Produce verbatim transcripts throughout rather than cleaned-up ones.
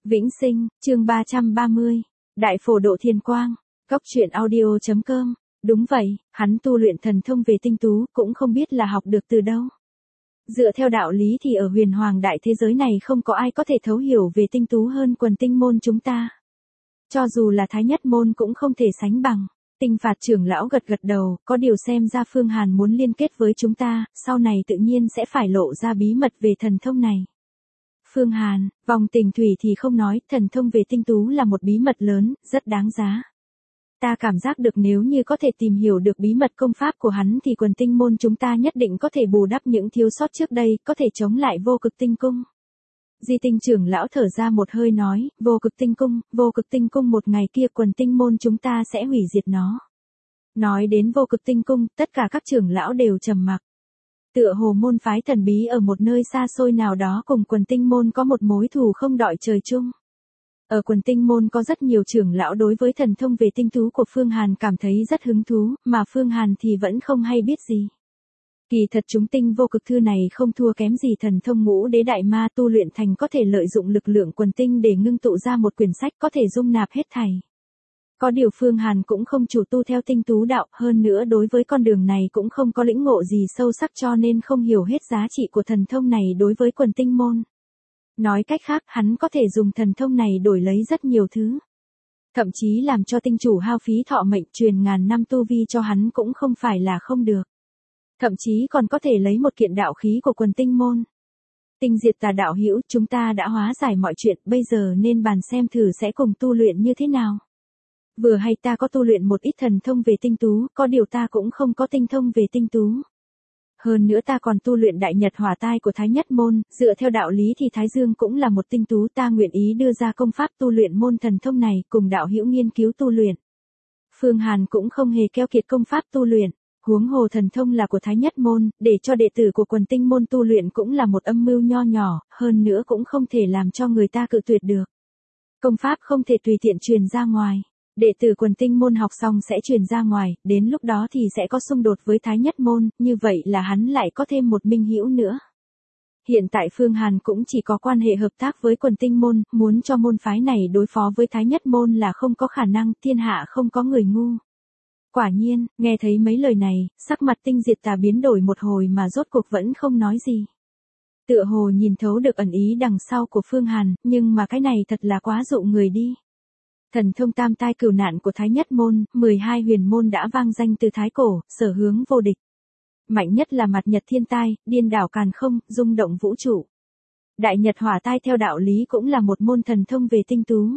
Vĩnh Sinh, chương ba trăm ba mươi. Đại phổ độ thiên quang. Góc truyện audio chấm com. Đúng vậy, hắn tu luyện thần thông về tinh tú, cũng không biết là học được từ đâu. Dựa theo đạo lý thì ở huyền hoàng đại thế giới này không có ai có thể thấu hiểu về tinh tú hơn quần tinh môn chúng ta. Cho dù là thái nhất môn cũng không thể sánh bằng. Tinh phạt trưởng lão gật gật đầu, có điều xem ra Phương Hàn muốn liên kết với chúng ta, sau này tự nhiên sẽ phải lộ ra bí mật về thần thông này. Phương Hàn, vòng tình thủy thì không nói, thần thông về tinh tú là một bí mật lớn, rất đáng giá. Ta cảm giác được nếu như có thể tìm hiểu được bí mật công pháp của hắn thì quần tinh môn chúng ta nhất định có thể bù đắp những thiếu sót trước đây, có thể chống lại vô cực tinh cung. Di tinh trưởng lão thở ra một hơi nói, vô cực tinh cung, vô cực tinh cung một ngày kia quần tinh môn chúng ta sẽ hủy diệt nó. Nói đến vô cực tinh cung, tất cả các trưởng lão đều trầm mặc. Tựa hồ môn phái thần bí ở một nơi xa xôi nào đó cùng quần tinh môn có một mối thù không đọi trời chung. Ở quần tinh môn có rất nhiều trưởng lão đối với thần thông về tinh tú của Phương Hàn cảm thấy rất hứng thú, mà Phương Hàn thì vẫn không hay biết gì. Kỳ thật chúng tinh vô cực thư này không thua kém gì thần thông ngũ đế đại ma, tu luyện thành có thể lợi dụng lực lượng quần tinh để ngưng tụ ra một quyển sách có thể dung nạp hết thảy. Có điều Phương Hàn cũng không chủ tu theo tinh tú đạo, hơn nữa đối với con đường này cũng không có lĩnh ngộ gì sâu sắc cho nên không hiểu hết giá trị của thần thông này đối với quần tinh môn. Nói cách khác, hắn có thể dùng thần thông này đổi lấy rất nhiều thứ. Thậm chí làm cho tinh chủ hao phí thọ mệnh truyền ngàn năm tu vi cho hắn cũng không phải là không được. Thậm chí còn có thể lấy một kiện đạo khí của quần tinh môn. Tinh diệt tà đạo hữu, chúng ta đã hóa giải mọi chuyện, bây giờ nên bàn xem thử sẽ cùng tu luyện như thế nào. Vừa hay ta có tu luyện một ít thần thông về tinh tú, có điều ta cũng không có tinh thông về tinh tú. Hơn nữa ta còn tu luyện đại nhật hỏa tai của thái nhất môn, dựa theo đạo lý thì Thái Dương cũng là một tinh tú, ta nguyện ý đưa ra công pháp tu luyện môn thần thông này cùng đạo hữu nghiên cứu tu luyện. Phương Hàn cũng không hề keo kiệt công pháp tu luyện, huống hồ thần thông là của thái nhất môn, để cho đệ tử của quần tinh môn tu luyện cũng là một âm mưu nho nhỏ, hơn nữa cũng không thể làm cho người ta cự tuyệt được. Công pháp không thể tùy tiện truyền ra ngoài. Đệ tử quần tinh môn học xong sẽ truyền ra ngoài, đến lúc đó thì sẽ có xung đột với thái nhất môn, như vậy là hắn lại có thêm một minh hữu nữa. Hiện tại Phương Hàn cũng chỉ có quan hệ hợp tác với quần tinh môn, muốn cho môn phái này đối phó với thái nhất môn là không có khả năng, thiên hạ không có người ngu. Quả nhiên, nghe thấy mấy lời này, sắc mặt tinh diệt tà biến đổi một hồi mà rốt cuộc vẫn không nói gì. Tựa hồ nhìn thấu được ẩn ý đằng sau của Phương Hàn, nhưng mà cái này thật là quá dụ người đi. Thần thông tam tai cửu nạn của thái nhất môn, mười hai huyền môn đã vang danh từ thái cổ, sở hướng vô địch. Mạnh nhất là mặt nhật thiên tai, điên đảo càn không, rung động vũ trụ. Đại nhật hỏa tai theo đạo lý cũng là một môn thần thông về tinh tú.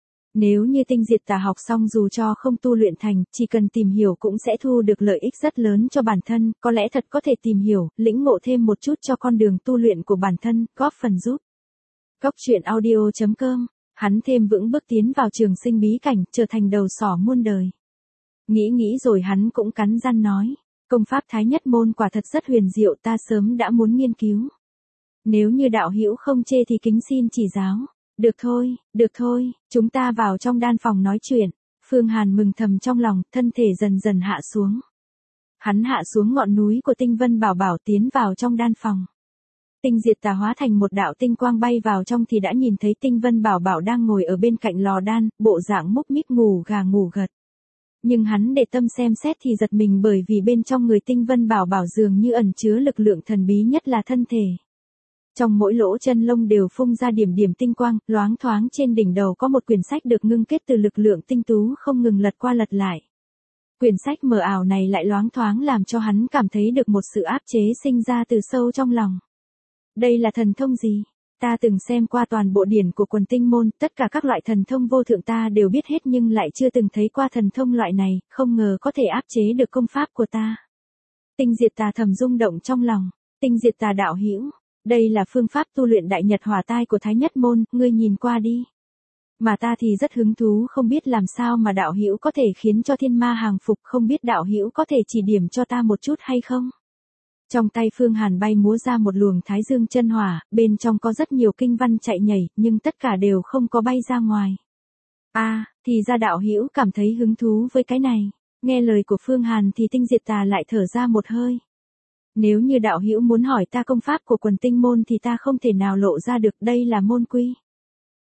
Nếu như tinh diệt tà học xong dù cho không tu luyện thành, chỉ cần tìm hiểu cũng sẽ thu được lợi ích rất lớn cho bản thân, có lẽ thật có thể tìm hiểu, lĩnh ngộ thêm một chút cho con đường tu luyện của bản thân, góp phần giúp. Góc truyện audio chấm com. Hắn thêm vững bước tiến vào trường sinh bí cảnh, trở thành đầu sỏ muôn đời. Nghĩ nghĩ rồi hắn cũng cắn răng nói, công pháp thái nhất môn quả thật rất huyền diệu, ta sớm đã muốn nghiên cứu. Nếu như đạo hữu không chê thì kính xin chỉ giáo. Được thôi, được thôi, chúng ta vào trong đan phòng nói chuyện. Phương Hàn mừng thầm trong lòng, thân thể dần dần hạ xuống. Hắn hạ xuống ngọn núi của tinh vân bảo bảo tiến vào trong đan phòng. Tinh diệt tà hóa thành một đạo tinh quang bay vào trong thì đã nhìn thấy tinh vân bảo bảo đang ngồi ở bên cạnh lò đan, bộ dạng múc mích ngủ gà ngủ gật. Nhưng hắn để tâm xem xét thì giật mình bởi vì bên trong người tinh vân bảo bảo dường như ẩn chứa lực lượng thần bí nhất là thân thể. Trong mỗi lỗ chân lông đều phun ra điểm điểm tinh quang, loáng thoáng trên đỉnh đầu có một quyển sách được ngưng kết từ lực lượng tinh tú không ngừng lật qua lật lại. Quyển sách mờ ảo này lại loáng thoáng làm cho hắn cảm thấy được một sự áp chế sinh ra từ sâu trong lòng. Đây là thần thông gì? Ta từng xem qua toàn bộ điển của quần tinh môn, tất cả các loại thần thông vô thượng ta đều biết hết nhưng lại chưa từng thấy qua thần thông loại này, không ngờ có thể áp chế được công pháp của ta. Tinh diệt tà thầm rung động trong lòng, tinh diệt tà đạo hữu, đây là phương pháp tu luyện đại nhật hỏa tai của thái nhất môn, ngươi nhìn qua đi. Mà ta thì rất hứng thú không biết làm sao mà đạo hữu có thể khiến cho thiên ma hàng phục, không biết đạo hữu có thể chỉ điểm cho ta một chút hay không? Trong tay Phương Hàn bay múa ra một luồng thái dương chân hỏa, bên trong có rất nhiều kinh văn chạy nhảy, nhưng tất cả đều không có bay ra ngoài. A, à, thì ra đạo hữu cảm thấy hứng thú với cái này. Nghe lời của Phương Hàn thì tinh diệt tà lại thở ra một hơi. Nếu như đạo hữu muốn hỏi ta công pháp của quần tinh môn thì ta không thể nào lộ ra được, đây là môn quy.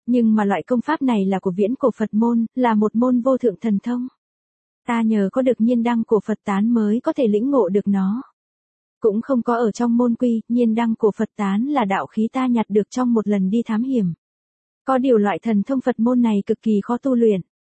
Nhưng mà loại công pháp này là của viễn cổ Phật môn, là một môn vô thượng thần thông. Ta nhờ có được nhiên đăng của Phật tán mới có thể lĩnh ngộ được nó. Cũng không có ở trong môn quy, nhiên đăng của Phật tán là đạo khí ta nhặt được trong một lần đi thám hiểm. Có điều loại thần thông Phật môn này cực kỳ khó tu luyện.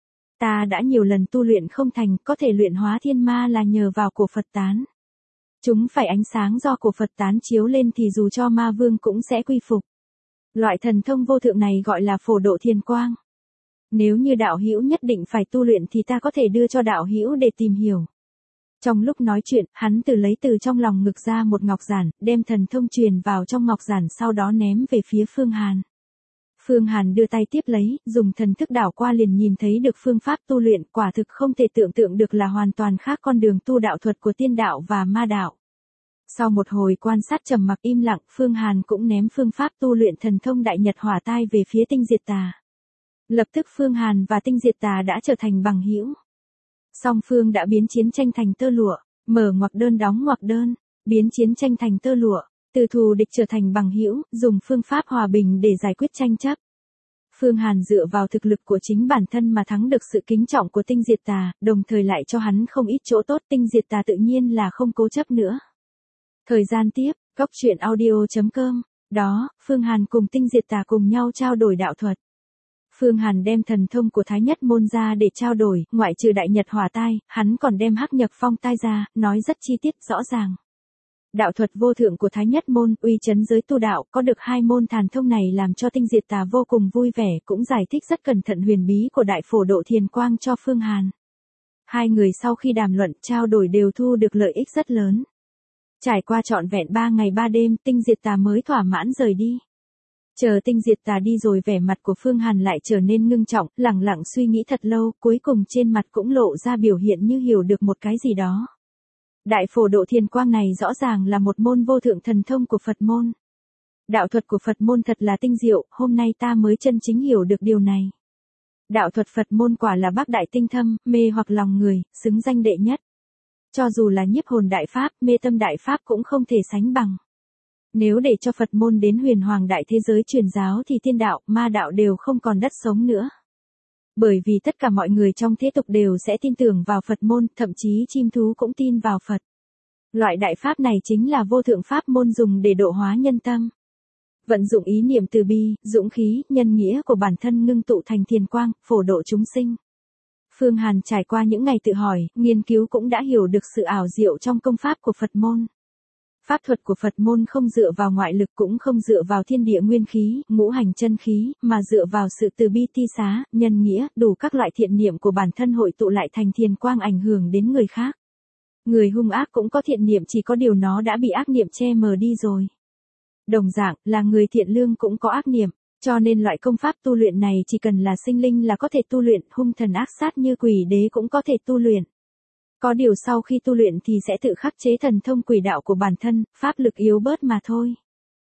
Ta đã nhiều lần tu luyện không thành, có thể luyện hóa thiên ma là nhờ vào cổ Phật tán. Chúng phải ánh sáng do cổ Phật tán chiếu lên thì dù cho ma vương cũng sẽ quy phục. Loại thần thông vô thượng này gọi là phổ độ thiền quang. Nếu như đạo hữu nhất định phải tu luyện thì ta có thể đưa cho đạo hữu để tìm hiểu. Trong lúc nói chuyện, hắn tự lấy từ trong lòng ngực ra một ngọc giản, đem thần thông truyền vào trong ngọc giản sau đó ném về phía Phương Hàn. Phương Hàn đưa tay tiếp lấy, dùng thần thức đảo qua liền nhìn thấy được phương pháp tu luyện, quả thực không thể tưởng tượng được là hoàn toàn khác con đường tu đạo thuật của tiên đạo và ma đạo. Sau một hồi quan sát trầm mặc im lặng, Phương Hàn cũng ném phương pháp tu luyện thần thông đại nhật hỏa tai về phía Tinh Diệt Tà. Lập tức Phương Hàn và Tinh Diệt Tà đã trở thành bằng hữu. Song phương đã biến chiến tranh thành tơ lụa, mở ngoặc đơn đóng ngoặc đơn, biến chiến tranh thành tơ lụa, từ thù địch trở thành bằng hữu, dùng phương pháp hòa bình để giải quyết tranh chấp. Phương Hàn dựa vào thực lực của chính bản thân mà thắng được sự kính trọng của Tinh Diệt Tà, đồng thời lại cho hắn không ít chỗ tốt, Tinh Diệt Tà tự nhiên là không cố chấp nữa. Thời gian tiếp, góc truyện audio chấm com, đó, Phương Hàn cùng Tinh Diệt Tà cùng nhau trao đổi đạo thuật. Phương Hàn đem thần thông của Thái Nhất Môn ra để trao đổi, ngoại trừ đại nhật hỏa tai, hắn còn đem hắc nhật phong tai ra, nói rất chi tiết rõ ràng. Đạo thuật vô thượng của Thái Nhất Môn, uy chấn giới tu đạo, có được hai môn thần thông này làm cho Tinh Diệt Tà vô cùng vui vẻ, cũng giải thích rất cẩn thận huyền bí của đại phổ độ thiền quang cho Phương Hàn. Hai người sau khi đàm luận, trao đổi đều thu được lợi ích rất lớn. Trải qua trọn vẹn ba ngày ba đêm, Tinh Diệt Tà mới thỏa mãn rời đi. Chờ Tinh Diệt Tà đi rồi vẻ mặt của Phương Hàn lại trở nên ngưng trọng, lẳng lặng suy nghĩ thật lâu, cuối cùng trên mặt cũng lộ ra biểu hiện như hiểu được một cái gì đó. Đại phổ độ thiền quang này rõ ràng là một môn vô thượng thần thông của Phật môn. Đạo thuật của Phật môn thật là tinh diệu, hôm nay ta mới chân chính hiểu được điều này. Đạo thuật Phật môn quả là bác đại tinh thâm, mê hoặc lòng người, xứng danh đệ nhất. Cho dù là nhiếp hồn đại pháp, mê tâm đại pháp cũng không thể sánh bằng. Nếu để cho Phật môn đến huyền hoàng đại thế giới truyền giáo thì tiên đạo, ma đạo đều không còn đất sống nữa. Bởi vì tất cả mọi người trong thế tục đều sẽ tin tưởng vào Phật môn, thậm chí chim thú cũng tin vào Phật. Loại đại pháp này chính là vô thượng pháp môn dùng để độ hóa nhân tâm. Vận dụng ý niệm từ bi, dũng khí, nhân nghĩa của bản thân ngưng tụ thành thiền quang, phổ độ chúng sinh. Phương Hàn trải qua những ngày tự hỏi, nghiên cứu cũng đã hiểu được sự ảo diệu trong công pháp của Phật môn. Pháp thuật của Phật môn không dựa vào ngoại lực cũng không dựa vào thiên địa nguyên khí, ngũ hành chân khí, mà dựa vào sự từ bi ti xá, nhân nghĩa, đủ các loại thiện niệm của bản thân hội tụ lại thành thiền quang ảnh hưởng đến người khác. Người hung ác cũng có thiện niệm, chỉ có điều nó đã bị ác niệm che mờ đi rồi. Đồng dạng, là người thiện lương cũng có ác niệm, cho nên loại công pháp tu luyện này chỉ cần là sinh linh là có thể tu luyện, hung thần ác sát như quỷ đế cũng có thể tu luyện. Có điều sau khi tu luyện thì sẽ tự khắc chế thần thông quỷ đạo của bản thân, pháp lực yếu bớt mà thôi.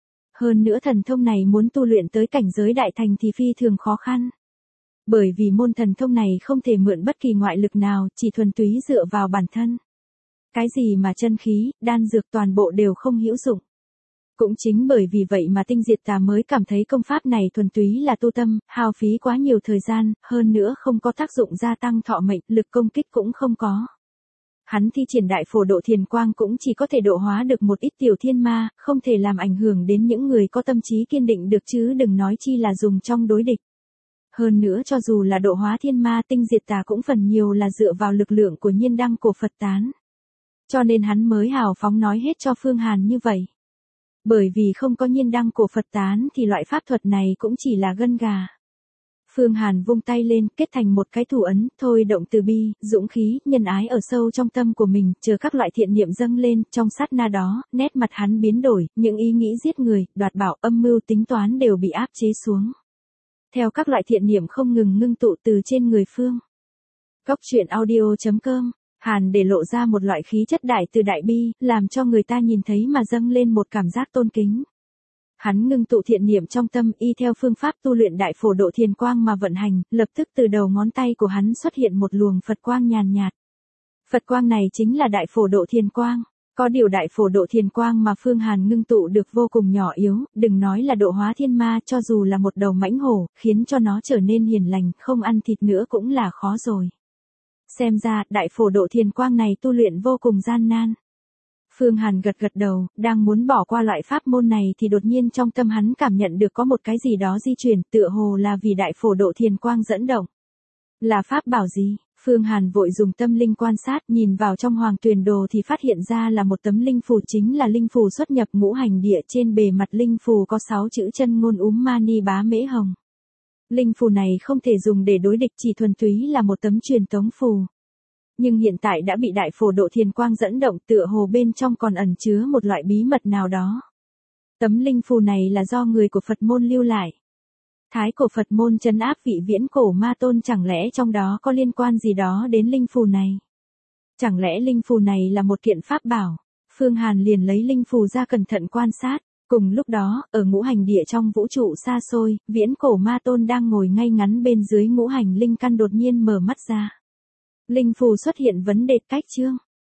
Hơn nữa thần thông này muốn tu luyện tới cảnh giới đại thành thì phi thường khó khăn. Bởi vì môn thần thông này không thể mượn bất kỳ ngoại lực nào, chỉ thuần túy dựa vào bản thân. Cái gì mà chân khí, đan dược toàn bộ đều không hữu dụng. Cũng chính bởi vì vậy mà Tinh Diệt Tà mới cảm thấy công pháp này thuần túy là tu tâm, hao phí quá nhiều thời gian, hơn nữa không có tác dụng gia tăng thọ mệnh, lực công kích cũng không có. Hắn thi triển đại phổ độ thiền quang cũng chỉ có thể độ hóa được một ít tiểu thiên ma, không thể làm ảnh hưởng đến những người có tâm trí kiên định được chứ đừng nói chi là dùng trong đối địch. Hơn nữa cho dù là độ hóa thiên ma, Tinh Diệt Tà cũng phần nhiều là dựa vào lực lượng của nhiên đăng của Phật tán. Cho nên hắn mới hào phóng nói hết cho Phương Hàn như vậy. Bởi vì không có nhiên đăng của Phật tán thì loại pháp thuật này cũng chỉ là gân gà. Phương Hàn vung tay lên, kết thành một cái thủ ấn, thôi động từ bi, dũng khí, nhân ái ở sâu trong tâm của mình, chờ các loại thiện niệm dâng lên, trong sát na đó, nét mặt hắn biến đổi, những ý nghĩ giết người, đoạt bảo, âm mưu tính toán đều bị áp chế xuống. Theo các loại thiện niệm không ngừng ngưng tụ từ trên người Phương. Góc truyện audio chấm com, Hàn để lộ ra một loại khí chất đại từ đại bi, làm cho người ta nhìn thấy mà dâng lên một cảm giác tôn kính. Hắn ngưng tụ thiện niệm trong tâm, y theo phương pháp tu luyện đại phổ độ thiền quang mà vận hành, lập tức từ đầu ngón tay của hắn xuất hiện một luồng Phật quang nhàn nhạt. Phật quang này chính là đại phổ độ thiền quang. Có điều đại phổ độ thiền quang mà Phương Hàn ngưng tụ được vô cùng nhỏ yếu, đừng nói là độ hóa thiên ma, cho dù là một đầu mãnh hổ, khiến cho nó trở nên hiền lành, không ăn thịt nữa cũng là khó rồi. Xem ra, đại phổ độ thiền quang này tu luyện vô cùng gian nan. Phương Hàn gật gật đầu, đang muốn bỏ qua loại pháp môn này thì đột nhiên trong tâm hắn cảm nhận được có một cái gì đó di chuyển, tựa hồ là vì đại phổ độ thiền quang dẫn động. Là pháp bảo gì? Phương Hàn vội dùng tâm linh quan sát, nhìn vào trong hoàng tuyền đồ thì phát hiện ra là một tấm linh phù, chính là linh phù xuất nhập ngũ hành địa, trên bề mặt linh phù có sáu chữ chân ngôn úm mani bá mễ hồng. Linh phù này không thể dùng để đối địch, chỉ thuần túy là một tấm truyền tống phù. Nhưng hiện tại đã bị đại phổ độ thiền quang dẫn động, tựa hồ bên trong còn ẩn chứa một loại bí mật nào đó. Tấm linh phù này là do người của Phật môn lưu lại. Thái cổ Phật môn trấn áp vị viễn cổ ma tôn, chẳng lẽ trong đó có liên quan gì đó đến linh phù này? Chẳng lẽ linh phù này là một kiện pháp bảo? Phương Hàn liền lấy linh phù ra cẩn thận quan sát. Cùng lúc đó, ở ngũ hành địa trong vũ trụ xa xôi, viễn cổ ma tôn đang ngồi ngay ngắn bên dưới ngũ hành linh căn đột nhiên mở mắt ra. Linh phù xuất hiện vấn đề, cách chương.